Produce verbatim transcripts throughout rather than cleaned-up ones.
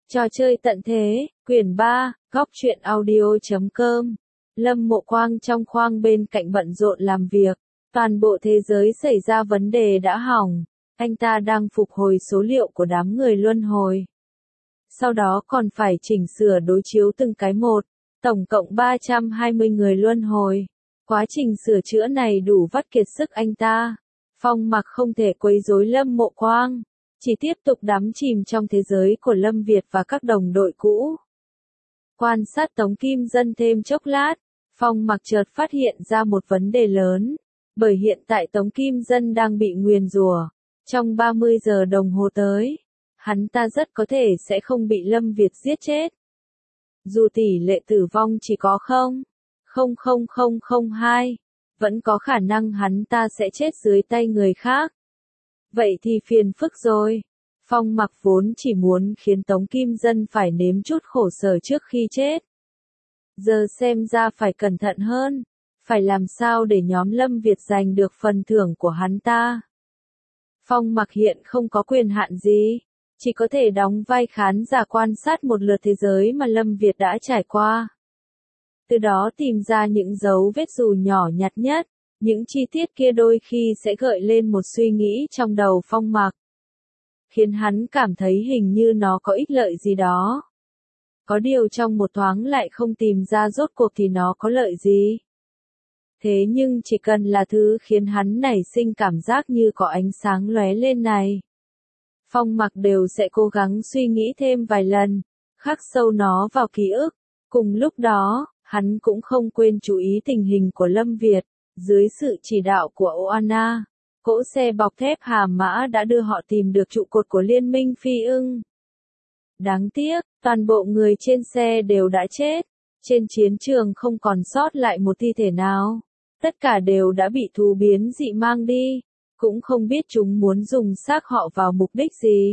Trò chơi tận thế, quyển ba, góc truyện audio.com. Lâm Mộ Quang trong khoang bên cạnh bận rộn làm việc. Toàn bộ thế giới xảy ra vấn đề đã hỏng. Anh ta đang phục hồi số liệu của đám người luân hồi. Sau đó còn phải chỉnh sửa đối chiếu từng cái một. Tổng cộng ba trăm hai mươi người luân hồi. Quá trình sửa chữa này đủ vắt kiệt sức anh ta. Phong Mặc không thể quấy rối Lâm Mộ Quang. Chỉ tiếp tục đắm chìm trong thế giới của Lâm Việt và các đồng đội cũ. Quan sát Tống Kim Dân thêm chốc lát, Phong Mặc chợt phát hiện ra một vấn đề lớn. Bởi hiện tại Tống Kim Dân đang bị nguyền rủa. Trong ba mươi giờ đồng hồ tới, hắn ta rất có thể sẽ không bị Lâm Việt giết chết. Dù tỷ lệ tử vong chỉ có không phẩy không không không không hai, vẫn có khả năng hắn ta sẽ chết dưới tay người khác. Vậy thì phiền phức rồi. Phong Mặc vốn chỉ muốn khiến Tống Kim Dân phải nếm chút khổ sở trước khi chết. Giờ xem ra phải cẩn thận hơn. Phải làm sao để nhóm Lâm Việt giành được phần thưởng của hắn ta. Phong Mặc hiện không có quyền hạn gì. Chỉ có thể đóng vai khán giả quan sát một lượt thế giới mà Lâm Việt đã trải qua. Từ đó tìm ra những dấu vết dù nhỏ nhặt nhất. Những chi tiết kia đôi khi sẽ gợi lên một suy nghĩ trong đầu Phong Mặc. Khiến hắn cảm thấy hình như nó có ích lợi gì đó. Có điều trong một thoáng lại không tìm ra rốt cuộc thì nó có lợi gì. Thế nhưng chỉ cần là thứ khiến hắn nảy sinh cảm giác như có ánh sáng lóe lên này. Phong Mặc đều sẽ cố gắng suy nghĩ thêm vài lần, khắc sâu nó vào ký ức. Cùng lúc đó, hắn cũng không quên chú ý tình hình của Lâm Việt. Dưới sự chỉ đạo của Oana, cỗ xe bọc thép Hàm Mã đã đưa họ tìm được trụ cột của Liên minh Phi Ưng. Đáng tiếc, toàn bộ người trên xe đều đã chết. Trên chiến trường không còn sót lại một thi thể nào. Tất cả đều đã bị thú biến dị mang đi. Cũng không biết chúng muốn dùng xác họ vào mục đích gì.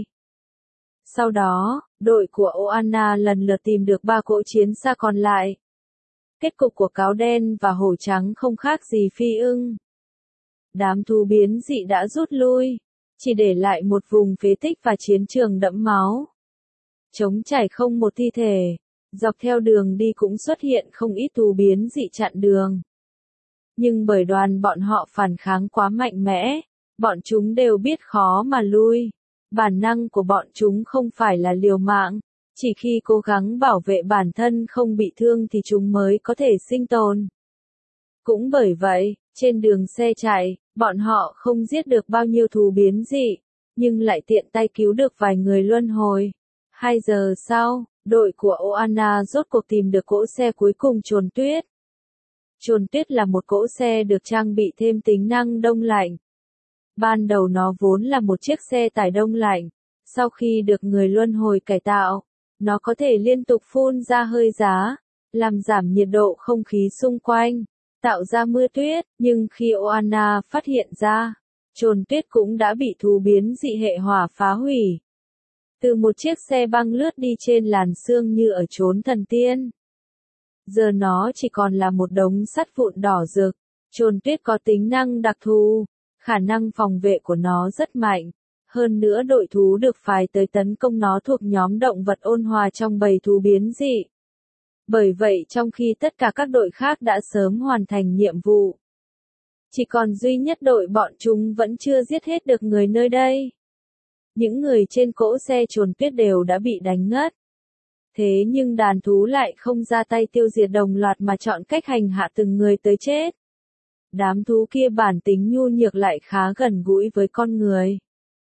Sau đó, đội của Oana lần lượt tìm được ba cỗ chiến xa còn lại. Kết cục của cáo đen và hổ trắng không khác gì Phi Ưng. Đám thú biến dị đã rút lui, chỉ để lại một vùng phế tích và chiến trường đẫm máu. Trống trải không một thi thể, dọc theo đường đi cũng xuất hiện không ít thú biến dị chặn đường. Nhưng bởi đoàn bọn họ phản kháng quá mạnh mẽ, bọn chúng đều biết khó mà lui. Bản năng của bọn chúng không phải là liều mạng. Chỉ khi cố gắng bảo vệ bản thân không bị thương thì chúng mới có thể sinh tồn. Cũng bởi vậy, trên đường xe chạy, bọn họ không giết được bao nhiêu thú biến dị, nhưng lại tiện tay cứu được vài người luân hồi. Hai giờ sau, đội của Oana rốt cuộc tìm được cỗ xe cuối cùng Trồn Tuyết. Trồn Tuyết là một cỗ xe được trang bị thêm tính năng đông lạnh. Ban đầu nó vốn là một chiếc xe tải đông lạnh, sau khi được người luân hồi cải tạo. Nó có thể liên tục phun ra hơi giá, làm giảm nhiệt độ không khí xung quanh, tạo ra mưa tuyết, nhưng khi Oana phát hiện ra, Trồn Tuyết cũng đã bị thú biến dị hệ hỏa phá hủy. Từ một chiếc xe băng lướt đi trên làn sương như ở chốn thần tiên. Giờ nó chỉ còn là một đống sắt vụn đỏ rực. Trồn Tuyết có tính năng đặc thù, khả năng phòng vệ của nó rất mạnh. Hơn nữa đội thú được phái tới tấn công nó thuộc nhóm động vật ôn hòa trong bầy thú biến dị. Bởi vậy trong khi tất cả các đội khác đã sớm hoàn thành nhiệm vụ, chỉ còn duy nhất đội bọn chúng vẫn chưa giết hết được người nơi đây. Những người trên cỗ xe Trồn Tuyết đều đã bị đánh ngất. Thế nhưng đàn thú lại không ra tay tiêu diệt đồng loạt mà chọn cách hành hạ từng người tới chết. Đám thú kia bản tính nhu nhược lại khá gần gũi với con người.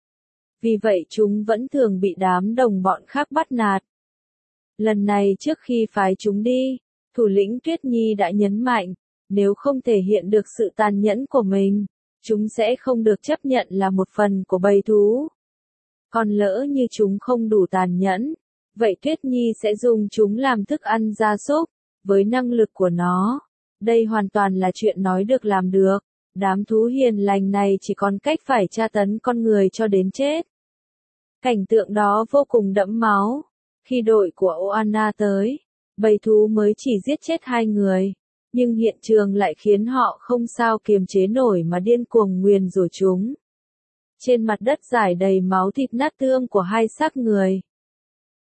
Vì vậy chúng vẫn thường bị đám đồng bọn khác bắt nạt. Lần này trước khi phái chúng đi, thủ lĩnh Tuyết Nhi đã nhấn mạnh, nếu không thể hiện được sự tàn nhẫn của mình, chúng sẽ không được chấp nhận là một phần của bầy thú. Còn lỡ như chúng không đủ tàn nhẫn, vậy Tuyết Nhi sẽ dùng chúng làm thức ăn gia súc, với năng lực của nó. Đây hoàn toàn là chuyện nói được làm được. Đám thú hiền lành này chỉ còn cách phải tra tấn con người cho đến chết. Cảnh tượng đó vô cùng đẫm máu. Khi đội của Oana tới, bầy thú mới chỉ giết chết hai người. Nhưng hiện trường lại khiến họ không sao kiềm chế nổi mà điên cuồng nguyền rủa chúng. Trên mặt đất rải đầy máu thịt nát tương của hai xác người.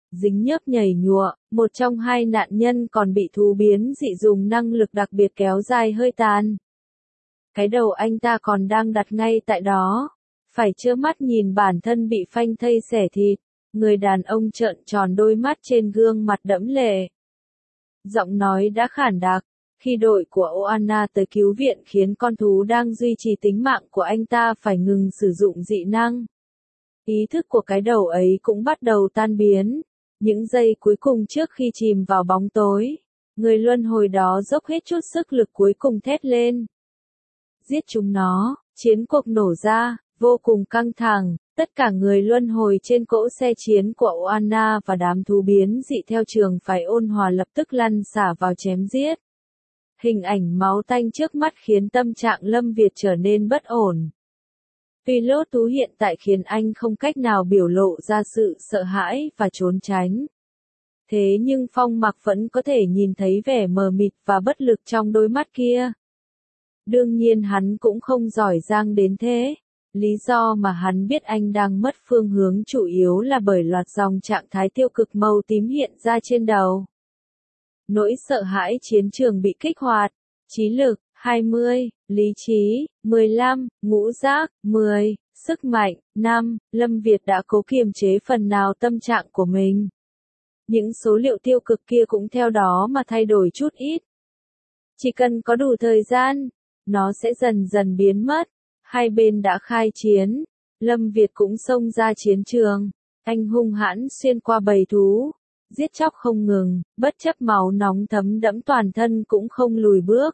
dính nhớp nhảy nhụa, một trong hai nạn nhân còn bị thú biến dị dùng năng lực đặc biệt kéo dài hơi tàn. Cái đầu anh ta còn đang đặt ngay tại đó, phải trơ mắt nhìn bản thân bị phanh thây xẻ thịt, người đàn ông trợn tròn đôi mắt trên gương mặt đẫm lệ. Giọng nói đã khản đặc, khi đội của Oana tới cứu viện khiến con thú đang duy trì tính mạng của anh ta phải ngừng sử dụng dị năng. Ý thức của cái đầu ấy cũng bắt đầu tan biến. Những giây cuối cùng trước khi chìm vào bóng tối, người luân hồi đó dốc hết chút sức lực cuối cùng thét lên. Giết chúng nó, chiến cuộc nổ ra, vô cùng căng thẳng, tất cả người luân hồi trên cỗ xe chiến của Oana và đám thú biến dị theo trường phải ôn hòa lập tức lăn xả vào chém giết. Hình ảnh máu tanh trước mắt khiến tâm trạng Lâm Việt trở nên bất ổn. Pilot thú hiện tại khiến anh không cách nào biểu lộ ra sự sợ hãi và trốn tránh. Thế nhưng Phong Mặc vẫn có thể nhìn thấy vẻ mờ mịt và bất lực trong đôi mắt kia. Đương nhiên hắn cũng không giỏi giang đến thế. Lý do mà hắn biết anh đang mất phương hướng chủ yếu là bởi loạt dòng trạng thái tiêu cực màu tím hiện ra trên đầu. Nỗi sợ hãi chiến trường bị kích hoạt, trí lực, hai mươi, lý trí, mười lăm, ngũ giác, mười, sức mạnh, năm, Lâm Việt đã cố kiềm chế phần nào tâm trạng của mình. Những số liệu tiêu cực kia cũng theo đó mà thay đổi chút ít. Chỉ cần có đủ thời gian, nó sẽ dần dần biến mất. Hai bên đã khai chiến, Lâm Việt cũng xông ra chiến trường, anh hung hãn xuyên qua bầy thú, giết chóc không ngừng, bất chấp máu nóng thấm đẫm toàn thân cũng không lùi bước.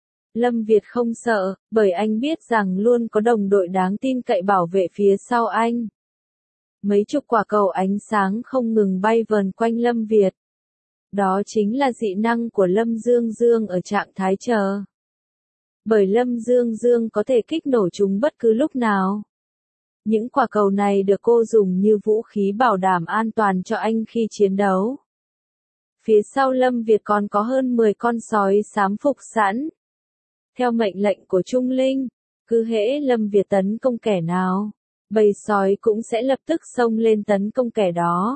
Lâm Việt không sợ, bởi anh biết rằng luôn có đồng đội đáng tin cậy bảo vệ phía sau anh. Mấy chục quả cầu ánh sáng không ngừng bay vần quanh Lâm Việt. Đó chính là dị năng của Lâm Dương Dương ở trạng thái chờ. Bởi Lâm Dương Dương có thể kích nổ chúng bất cứ lúc nào. Những quả cầu này được cô dùng như vũ khí bảo đảm an toàn cho anh khi chiến đấu. Phía sau Lâm Việt còn có hơn mười con sói xám phục sẵn. Theo mệnh lệnh của Trung Linh, cứ hễ Lâm Việt tấn công kẻ nào, bầy sói cũng sẽ lập tức xông lên tấn công kẻ đó.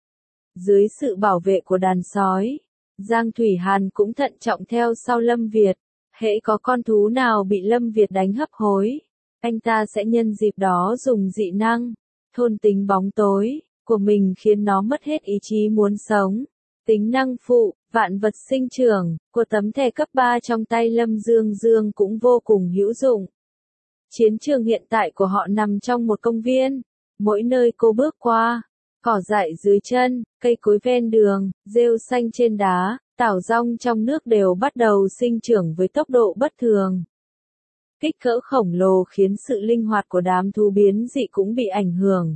Dưới sự bảo vệ của đàn sói, Giang Thủy Hàn cũng thận trọng theo sau Lâm Việt. Hễ có con thú nào bị Lâm Việt đánh hấp hối, anh ta sẽ nhân dịp đó dùng dị năng, thôn tính bóng tối, của mình khiến nó mất hết ý chí muốn sống. Tính năng phụ, vạn vật sinh trưởng, của tấm thẻ cấp ba trong tay Lâm Dương Dương cũng vô cùng hữu dụng. Chiến trường hiện tại của họ nằm trong một công viên, mỗi nơi cô bước qua, cỏ dại dưới chân, cây cối ven đường, rêu xanh trên đá, tảo rong trong nước đều bắt đầu sinh trưởng với tốc độ bất thường. Kích cỡ khổng lồ khiến sự linh hoạt của đám thú biến dị cũng bị ảnh hưởng.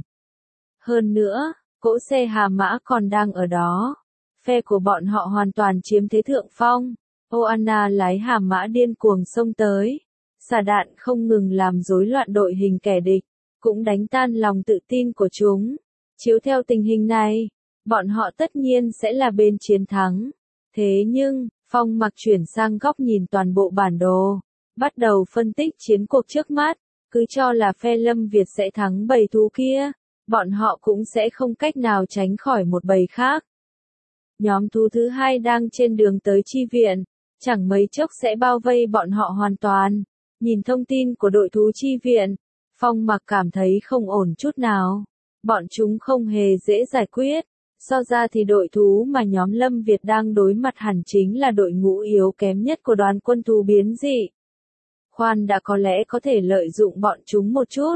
Hơn nữa, cỗ xe Hà Mã còn đang ở đó. Phe của bọn họ hoàn toàn chiếm thế thượng phong. Oana lái Hà Mã điên cuồng xông tới. Xả đạn không ngừng làm rối loạn đội hình kẻ địch, cũng đánh tan lòng tự tin của chúng. Chiếu theo tình hình này, bọn họ tất nhiên sẽ là bên chiến thắng. Thế nhưng, Phong Mặc chuyển sang góc nhìn toàn bộ bản đồ, bắt đầu phân tích chiến cuộc trước mắt, cứ cho là phe Lâm Việt sẽ thắng bầy thú kia, bọn họ cũng sẽ không cách nào tránh khỏi một bầy khác. Nhóm thú thứ hai đang trên đường tới chi viện, chẳng mấy chốc sẽ bao vây bọn họ hoàn toàn. Nhìn thông tin của đội thú chi viện, Phong Mặc cảm thấy không ổn chút nào. Bọn chúng không hề dễ giải quyết. So ra thì đội thú mà nhóm Lâm Việt đang đối mặt hẳn chính là đội ngũ yếu kém nhất của đoàn quân thú biến dị. Khoan đã có lẽ có thể lợi dụng bọn chúng một chút.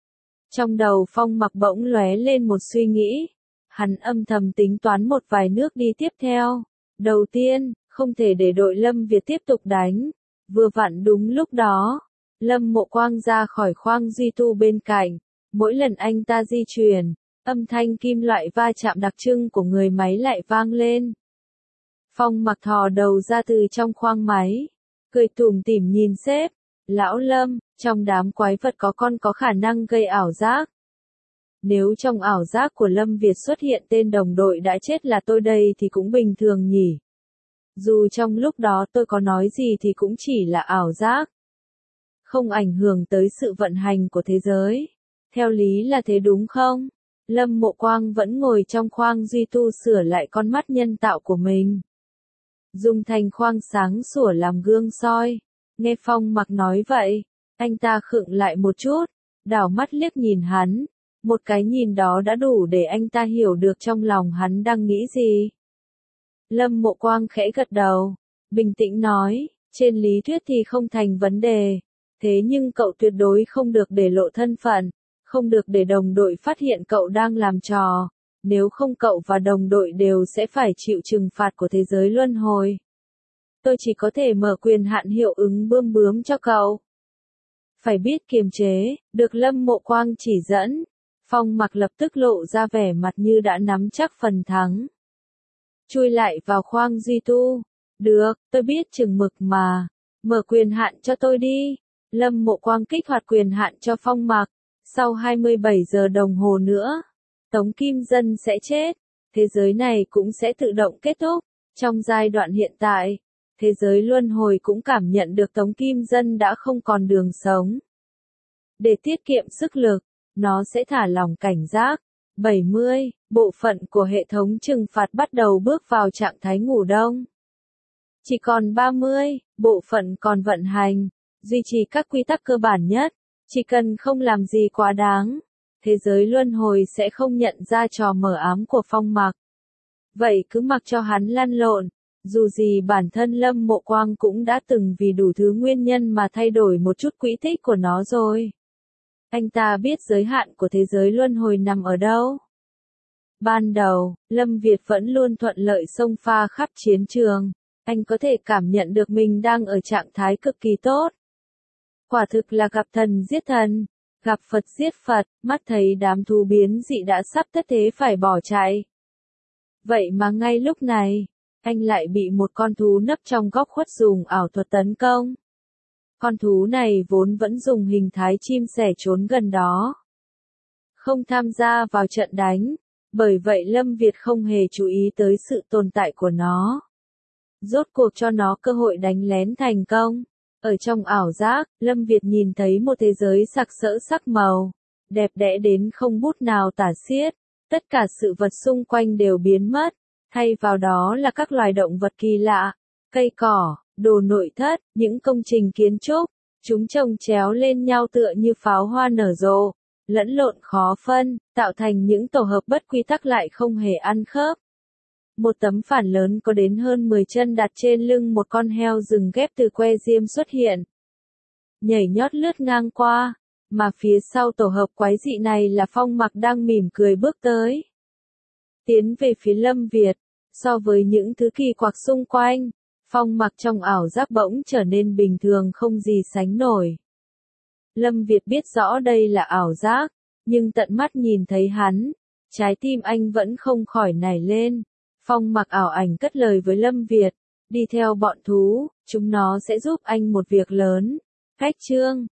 Trong đầu Phong Mặc bỗng lóe lên một suy nghĩ. Hắn âm thầm tính toán một vài nước đi tiếp theo. Đầu tiên, không thể để đội Lâm Việt tiếp tục đánh. Vừa vặn đúng lúc đó, Lâm Mộ Quang ra khỏi khoang duy tu bên cạnh. Mỗi lần anh ta di chuyển, âm thanh kim loại va chạm đặc trưng của người máy lại vang lên. Phong Mặc thò đầu ra từ trong khoang máy, cười tủm tỉm nhìn sếp. Lão Lâm, trong đám quái vật có con có khả năng gây ảo giác. Nếu trong ảo giác của Lâm Việt xuất hiện tên đồng đội đã chết là tôi đây thì cũng bình thường nhỉ. Dù trong lúc đó tôi có nói gì thì cũng chỉ là ảo giác. Không ảnh hưởng tới sự vận hành của thế giới. Theo lý là thế đúng không? Lâm Mộ Quang vẫn ngồi trong khoang duy tu sửa lại con mắt nhân tạo của mình. Dùng thành khoang sáng sủa làm gương soi. Nghe Phong Mặc nói vậy, anh ta khựng lại một chút, đảo mắt liếc nhìn hắn. Một cái nhìn đó đã đủ để anh ta hiểu được trong lòng hắn đang nghĩ gì. Lâm Mộ Quang khẽ gật đầu, bình tĩnh nói, trên lý thuyết thì không thành vấn đề. Thế nhưng cậu tuyệt đối không được để lộ thân phận, không được để đồng đội phát hiện cậu đang làm trò. Nếu không cậu và đồng đội đều sẽ phải chịu trừng phạt của thế giới luân hồi. Tôi chỉ có thể mở quyền hạn hiệu ứng bươm bướm cho cậu. Phải biết kiềm chế, được Lâm Mộ Quang chỉ dẫn. Phong Mặc lập tức lộ ra vẻ mặt như đã nắm chắc phần thắng. Chui lại vào khoang duy tu. Được, tôi biết chừng mực mà. Mở quyền hạn cho tôi đi. Lâm Mộ Quang kích hoạt quyền hạn cho Phong Mặc. Sau hai mươi bảy giờ đồng hồ nữa, Tống Kim Dân sẽ chết. Thế giới này cũng sẽ tự động kết thúc. Trong giai đoạn hiện tại, thế giới luân hồi cũng cảm nhận được Tống Kim Dân đã không còn đường sống. Để tiết kiệm sức lực, nó sẽ thả lỏng cảnh giác. bảy mươi, bộ phận của hệ thống trừng phạt bắt đầu bước vào trạng thái ngủ đông. Chỉ còn ba mươi, bộ phận còn vận hành, duy trì các quy tắc cơ bản nhất. Chỉ cần không làm gì quá đáng, thế giới luân hồi sẽ không nhận ra trò mờ ám của Phong Mặc. Vậy cứ mặc cho hắn lăn lộn, dù gì bản thân Lâm Mộ Quang cũng đã từng vì đủ thứ nguyên nhân mà thay đổi một chút quỹ tích của nó rồi. Anh ta biết giới hạn của thế giới luân hồi nằm ở đâu. Ban đầu, Lâm Việt vẫn luôn thuận lợi xông pha khắp chiến trường. Anh có thể cảm nhận được mình đang ở trạng thái cực kỳ tốt. Quả thực là gặp thần giết thần, gặp Phật giết Phật, mắt thấy đám thú biến dị đã sắp thất thế phải bỏ chạy. Vậy mà ngay lúc này, anh lại bị một con thú nấp trong góc khuất dùng ảo thuật tấn công. Con thú này vốn vẫn dùng hình thái chim sẻ trốn gần đó. Không tham gia vào trận đánh, bởi vậy Lâm Việt không hề chú ý tới sự tồn tại của nó. Rốt cuộc cho nó cơ hội đánh lén thành công. Ở trong ảo giác, Lâm Việt nhìn thấy một thế giới sặc sỡ sắc màu, đẹp đẽ đến không bút nào tả xiết. Tất cả sự vật xung quanh đều biến mất, thay vào đó là các loài động vật kỳ lạ, cây cỏ, đồ nội thất, những công trình kiến trúc. Chúng chồng chéo lên nhau tựa như pháo hoa nở rộ, lẫn lộn khó phân, tạo thành những tổ hợp bất quy tắc lại không hề ăn khớp. Một tấm phản lớn có đến hơn mười chân đặt trên lưng một con heo rừng ghép từ que diêm xuất hiện. Nhảy nhót lướt ngang qua, mà phía sau tổ hợp quái dị này là Phong Mặc đang mỉm cười bước tới. Tiến về phía Lâm Việt, so với những thứ kỳ quặc xung quanh, Phong Mặc trong ảo giác bỗng trở nên bình thường không gì sánh nổi. Lâm Việt biết rõ đây là ảo giác, nhưng tận mắt nhìn thấy hắn, trái tim anh vẫn không khỏi nảy lên. Phong Mặc ảo ảnh cất lời với Lâm Việt, đi theo bọn thú, chúng nó sẽ giúp anh một việc lớn. Cách chương